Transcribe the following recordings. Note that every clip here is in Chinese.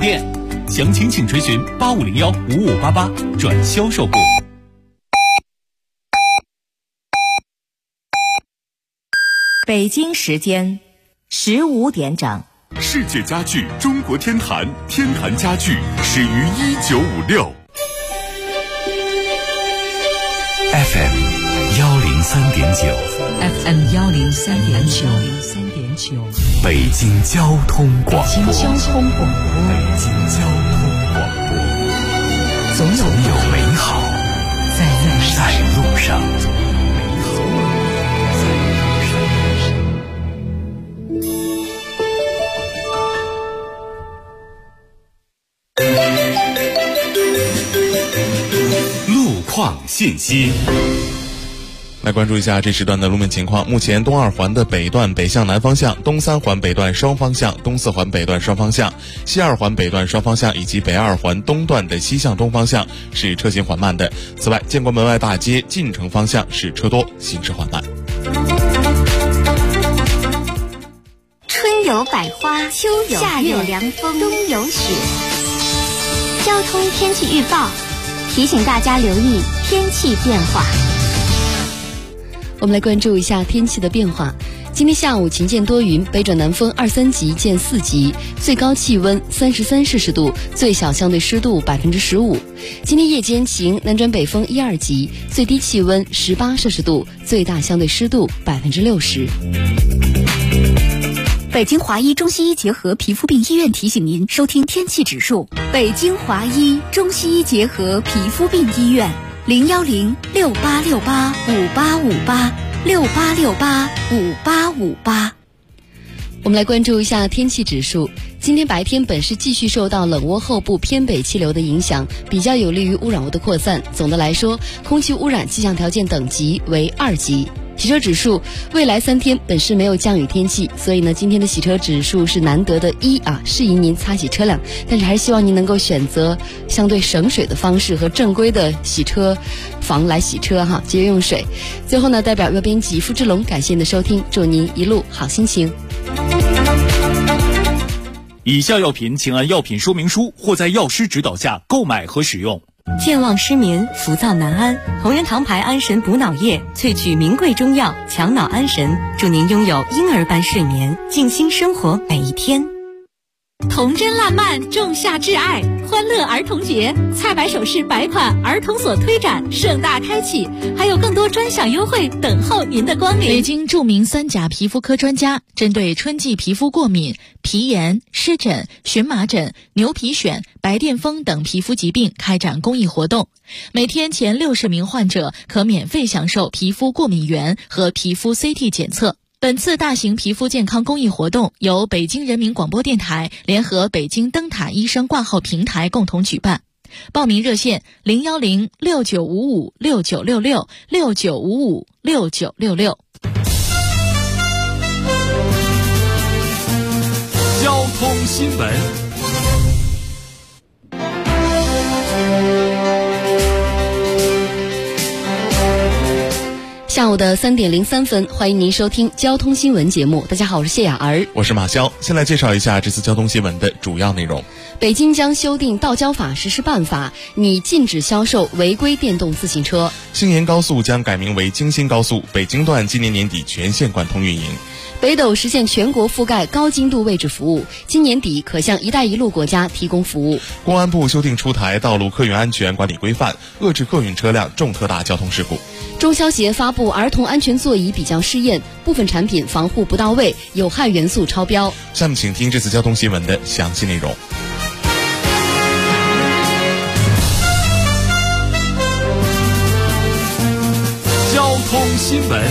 店。详情请垂询85015588转销售部。 北京时间15点整。 世界家具中国天坛，天坛家具始于1956。FM 103.9，FM 103.9， 北京交通广播， 北京交通广播，总有美好在路上。 路况信息。 来关注一下这时段的路面情况。目前东二环的北段北向南方向、东三环北段双方向、东四环北段双方向、西二环北段双方向以及北二环东段的西向东方向是车行缓慢的。此外，建国门外大街进城方向是车多，行驶缓慢。 春有百花，秋有夏有凉风，冬有雪。交通天气预报提醒大家留意天气变化。 我们来关注一下天气的变化。今天下午晴见多云，北转南风2-3级见4级，最高气温33摄氏度，最小相对湿度15%。今天夜间晴，南转北风1-2级，最低气温18摄氏度，最大相对湿度60%。 北京华医中西医结合皮肤病医院提醒您收听天气指数。北京华医中西医结合皮肤病医院，010-6868-5858，6868-5858。 我们来关注一下天气指数。今天白天本市继续受到冷涡后部偏北气流的影响，比较有利于污染物的扩散。总的来说，空气污染气象条件等级为2级。洗车指数，未来3天本市没有降雨天气，所以呢，今天的洗车指数是难得的1啊，适宜您擦洗车辆。但是还是希望您能够选择相对省水的方式和正规的洗车房来洗车哈，节约用水。最后呢，代表阅编辑付志龙感谢您的收听，祝您一路好心情。 以下药品请按药品说明书或在药师指导下购买和使用。 健忘失眠、浮躁难安，同仁堂牌安神补脑液萃取名贵中药，强脑安神，祝您拥有婴儿般睡眠，静心生活每一天。 童真烂漫，仲夏挚爱，欢乐儿童节，菜百首饰百款儿童所推展盛大开启，还有更多专享优惠等候您的光临。 北京著名3甲皮肤科专家针对春季皮肤过敏、皮炎、湿疹、荨麻疹、牛皮癣、白癜风等皮肤疾病开展公益活动，每天前60名患者可免费享受皮肤过敏原和皮肤 CT 检测。本次大型皮肤健康公益活动由北京人民广播电台联合北京灯塔医生挂号平台共同举办。报名热线010-6955-6966，6955-6966。 交通新闻。 下午的3点03分，欢迎您收听交通新闻节目。大家好，我是谢雅儿， 我是马潇。先来介绍一下这次交通新闻的主要内容。 北京将修订道交法实施办法，拟禁止销售违规电动自行车。 兴延高速将改名为京新高速，北京段今年年底全线贯通运营。 北斗实现全国覆盖高精度位置服务，今年底可向“一带一路”国家提供服务。 公安部修订出台道路客运安全管理规范，遏制客运车辆重特大交通事故。 中消协发布儿童安全座椅比较试验，部分产品防护不到位，有害元素超标。 下面请听这次交通新闻的详细内容。 交通新闻。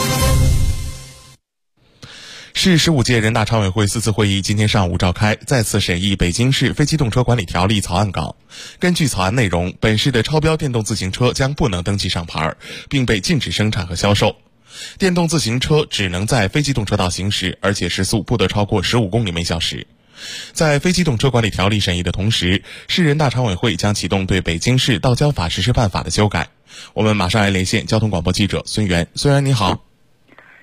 市15届人大常委会4次会议今天上午召开，再次审议北京市非机动车管理条例草案稿。根据草案内容，本市的超标电动自行车将不能登记上牌，并被禁止生产和销售。电动自行车只能在非机动车道行驶，而且时速不得超过15公里每小时。在非机动车管理条例审议的同时，市人大常委会将启动对北京市道交法实施办法的修改。我们马上来连线交通广播记者孙源。孙源你好。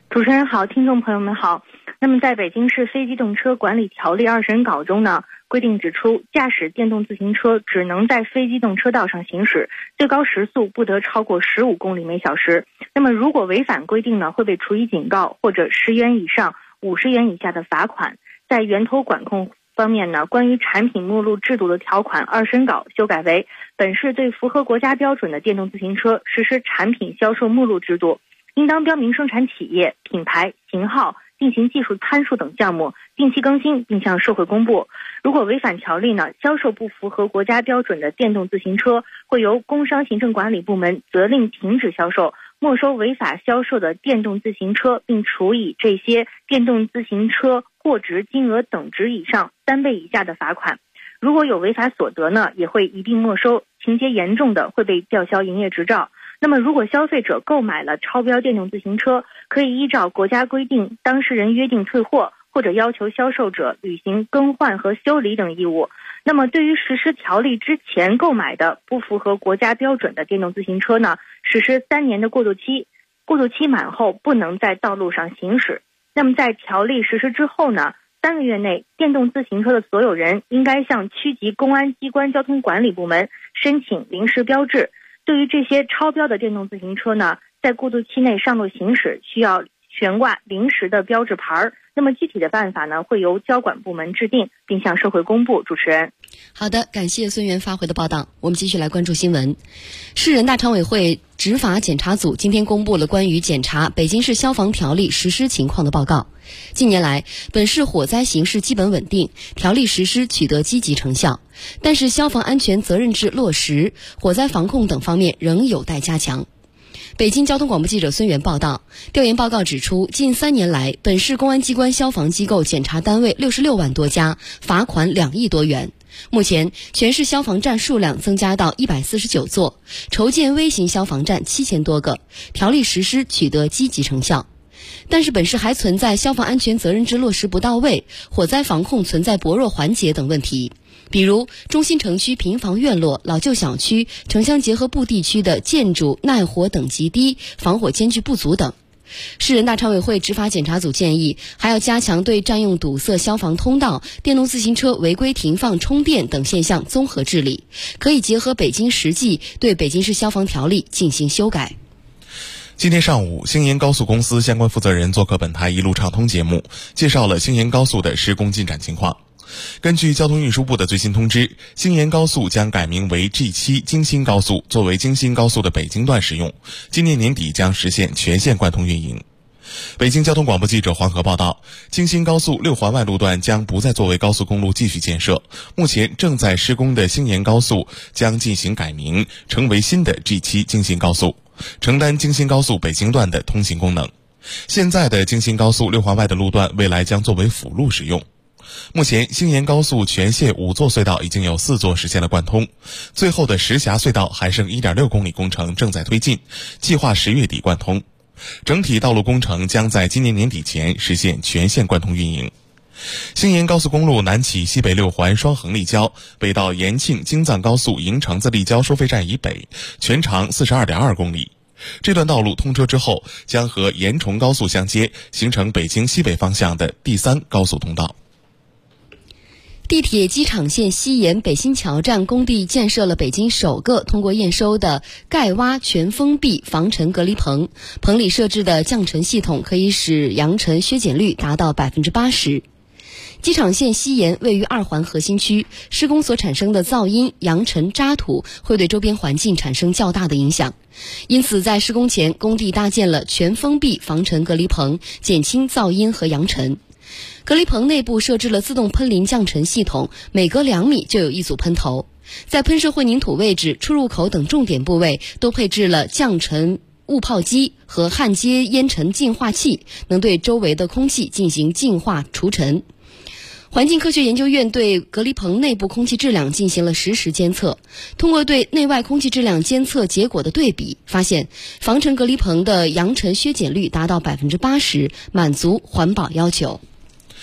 主持人好，听众朋友们好。那么在北京市非机动车管理条例2审稿中呢，规定指出，驾驶电动自行车只能在非机动车道上行驶，最高时速不得超过15公里每小时。那么如果违反规定呢，会被处以警告或者10元以上50元以下的罚款。在源头管控方面呢，关于产品目录制度的条款2审稿修改为，本市对符合国家标准的电动自行车实施产品销售目录制度，应当标明生产企业、品牌、型号、进行技术参数等项目，定期更新并向社会公布。如果违反条例呢，销售不符合国家标准的电动自行车，会由工商行政管理部门责令停止销售，没收违法销售的电动自行车，并处以这些电动自行车货值金额等值以上3倍以下的罚款。如果有违法所得呢，也会一并没收，情节严重的会被吊销营业执照。那么如果消费者购买了超标电动自行车，可以依照国家规定，当事人约定退货，或者要求销售者履行更换和修理等义务。那么对于实施条例之前购买的不符合国家标准的电动自行车呢，实施3年的过渡期，过渡期满后不能在道路上行驶。那么在条例实施之后呢，3个月内，电动自行车的所有人应该向区级公安机关交通管理部门申请临时标志。对于这些超标的电动自行车呢，在过渡期内上路行驶需要悬挂临时的标志牌。那么具体的办法呢，会由交管部门制定，并向社会公布。主持人， 好的，感谢孙源发回的报道。我们继续来关注新闻。市人大常委会执法检查组今天公布了关于检查北京市消防条例实施情况的报告。近年来，本市火灾形势基本稳定，条例实施取得积极成效，但是消防安全责任制落实、火灾防控等方面仍有待加强。北京交通广播记者孙源报道，调研报告指出，近3年来，本市公安机关消防机构检查单位66万多家，罚款2亿多元。目前，全市消防站数量增加到149座，筹建微型消防站7000多个，条例实施取得积极成效。但是本市还存在消防安全责任制落实不到位、火灾防控存在薄弱环节等问题。比如中心城区平房院落、老旧小区、城乡结合部地区的建筑耐火等级低、防火间距不足等。市人大常委会执法检查组建议，还要加强对占用堵塞消防通道、电动自行车违规停放充电等现象综合治理，可以结合北京实际对北京市消防条例进行修改。 今天上午，兴延高速公司相关负责人做客本台一路畅通节目，介绍了兴延高速的施工进展情况。根据交通运输部的最新通知，兴延高速将改名为 G7 京新高速，作为京新高速的北京段使用，今年年底将实现全线贯通运营。北京交通广播记者黄河报道，京新高速6环外路段将不再作为高速公路继续建设，目前正在施工的兴延高速将进行改名，成为新的 G7 京新高速，承担京新高速北京段的通行功能。现在的京新高速6环外的路段未来将作为辅路使用。目前兴延高速全线5座隧道已经有4座实现了贯通，最后的石峡隧道还剩 1.6 公里工程正在推进，计划10月底贯通。整体道路工程将在今年年底前实现全线贯通运营。兴延高速公路南起西北6环双横立交，北到延庆京藏高速营城子立交收费站以北，全长 42.2 公里。这段道路通车之后，将和延崇高速相接，形成北京西北方向的第3高速通道。 地铁机场线西延北新桥站工地建设了北京首个通过验收的盖挖全封闭防尘隔离棚，棚里设置的降尘系统可以使扬尘削减率达到 80%。机场线西延位于2环核心区，施工所产生的噪音、扬尘、渣土会对周边环境产生较大的影响，因此在施工前，工地搭建了全封闭防尘隔离棚，减轻噪音和扬尘。隔离棚内部设置了自动喷淋降尘系统，每隔2米就有一组喷头。在喷射混凝土位置、出入口等重点部位都配置了降尘雾泡机和焊接烟尘净化器，能对周围的空气进行净化除尘。环境科学研究院对隔离棚内部空气质量进行了实时监测，通过对内外空气质量监测结果的对比，发现防尘隔离棚的扬尘削减率达到 80%， 满足环保要求。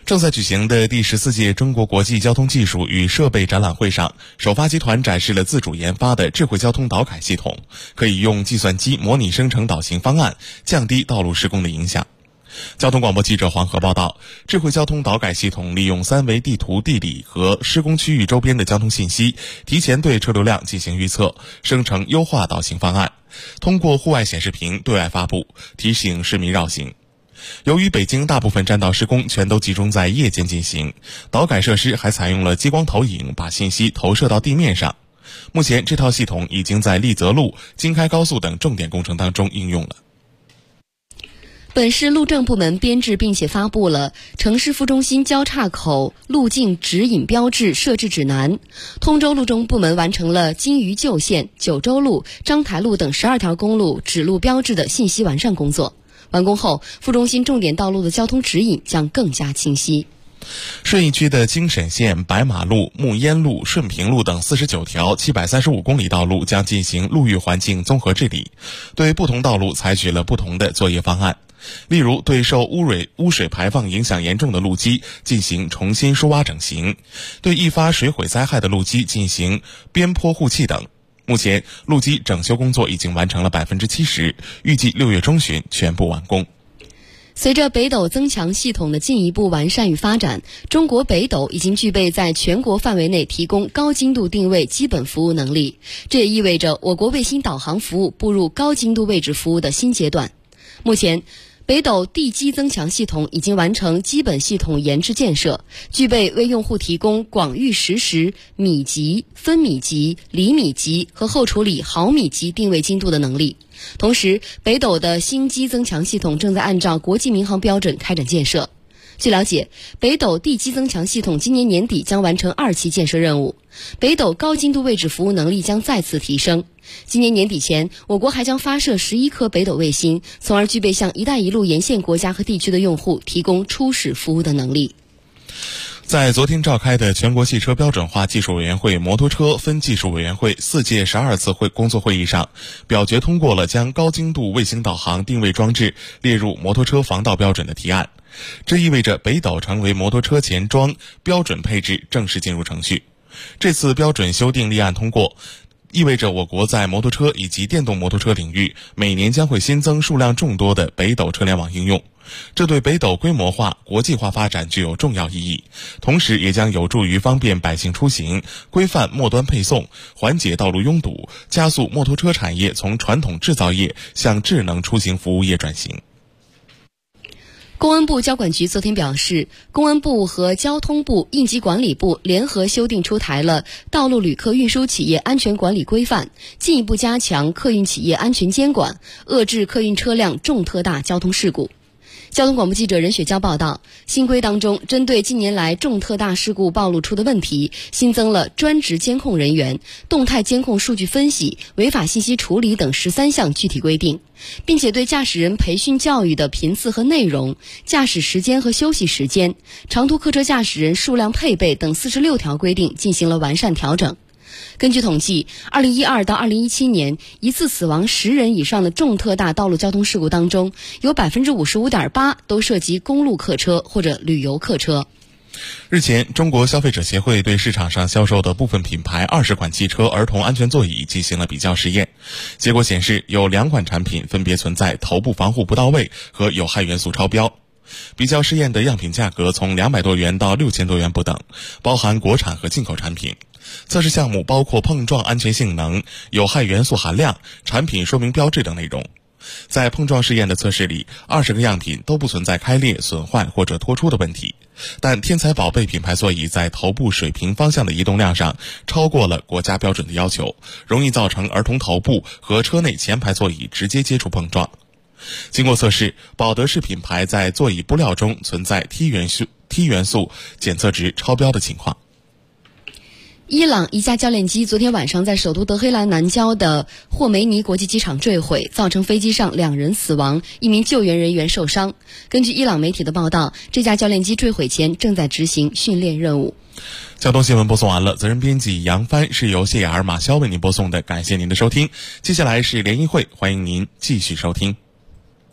正在举行的第14届中国国际交通技术与设备展览会上，首发集团展示了自主研发的智慧交通导改系统，可以用计算机模拟生成导行方案，降低道路施工的影响。交通广播记者黄河报道，智慧交通导改系统利用3维地图地理和施工区域周边的交通信息，提前对车流量进行预测，生成优化导行方案，通过户外显示屏对外发布，提醒市民绕行。由于北京大部分占道施工全都集中在夜间进行，导改设施还采用了激光投影，把信息投射到地面上。目前这套系统已经在丽泽路、京开高速等重点工程当中应用了。 本市路政部门编制并且发布了城市副中心交叉口路径指引标志设置指南。通州路政部门完成了金鱼旧线、九州路、章台路等12条公路指路标志的信息完善工作。完工后，副中心重点道路的交通指引将更加清晰。 顺义区的京沈线、白马路、木烟路、顺平路等49条735公里道路将进行路域环境综合治理，对不同道路采取了不同的作业方案。例如，对受污水排放影响严重的路基进行重新疏挖整形，对易发水毁灾害的路基进行边坡护砌等。目前，路基整修工作已经完成了70%，预计6月中旬全部完工。 随着北斗增强系统的进一步完善与发展，中国北斗已经具备在全国范围内提供高精度定位基本服务能力。这也意味着我国卫星导航服务步入高精度位置服务的新阶段。目前，北斗地基增强系统已经完成基本系统研制建设，具备为用户提供广域实时、米级、分米级、厘米级和后处理毫米级定位精度的能力。同时，北斗的新基增强系统正在按照国际民航标准开展建设。据了解，北斗地基增强系统今年年底将完成2期建设任务，北斗高精度位置服务能力将再次提升。今年年底前，我国还将发射11颗北斗卫星，从而具备向“一带一路”沿线国家和地区的用户提供初始服务的能力。 在昨天召开的全国汽车标准化技术委员会摩托车分技术委员会4届12次工作会议上，表决通过了将高精度卫星导航定位装置列入摩托车防盗标准的提案。这意味着北斗成为摩托车前装标准配置正式进入程序。这次标准修订立案通过，意味着我国在摩托车以及电动摩托车领域每年将会新增数量众多的北斗车联网应用，这对北斗规模化、国际化发展具有重要意义，同时也将有助于方便百姓出行、规范末端配送、缓解道路拥堵、加速摩托车产业从传统制造业向智能出行服务业转型。 公安部交管局昨天表示，公安部和交通部、应急管理部联合修订出台了《道路旅客运输企业安全管理规范》，进一步加强客运企业安全监管，遏制客运车辆重特大交通事故。交通广播记者任雪娇报道，新规当中，针对近年来重特大事故暴露出的问题，新增了专职监控人员、动态监控数据分析、违法信息处理等13项具体规定，并且对驾驶人培训教育的频次和内容、驾驶时间和休息时间、长途客车驾驶人数量配备等46条规定进行了完善调整。根据统计，2012到2017年一次死亡10人以上的重特大道路交通事故当中，有 55.8% 都涉及公路客车或者旅游客车。 日前，中国消费者协会对市场上销售的部分品牌20款汽车儿童安全座椅进行了比较试验，结果显示有2款产品分别存在头部防护不到位和有害元素超标。比较试验的样品价格从200多元到6000多元不等，包含国产和进口产品。测试项目包括碰撞安全性能、有害元素含量、产品说明标志等内容。在碰撞试验的测试里，20个样品都不存在开裂、损坏或者脱出的问题，但天才宝贝品牌座椅在头部水平方向的移动量上超过了国家标准的要求，容易造成儿童头部和车内前排座椅直接接触碰撞。经过测试，保德士品牌在座椅布料中存在 T 元素检测值超标的情况。 伊朗一架教练机昨天晚上在首都德黑兰南郊的霍梅尼国际机场坠毁，造成飞机上2人死亡，1名救援人员受伤。根据伊朗媒体的报道，这架教练机坠毁前正在执行训练任务。 交通新闻播送完了，责任编辑杨帆，是由谢雅儿、马潇为您播送的，感谢您的收听。接下来是联谊会，欢迎您继续收听。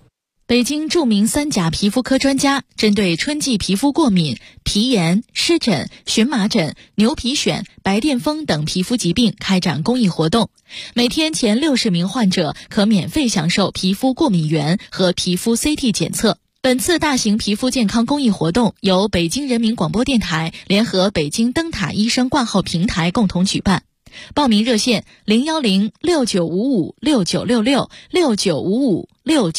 北京著名3甲皮肤科专家针对春季皮肤过敏、皮炎、湿疹、荨麻疹、牛皮癣、白癜风等皮肤疾病开展公益活动。每天前60名患者可免费享受皮肤过敏原和皮肤 CT 检测。本次大型皮肤健康公益活动由北京人民广播电台联合北京灯塔医生挂号平台共同举办。报名热线：01069556966695569。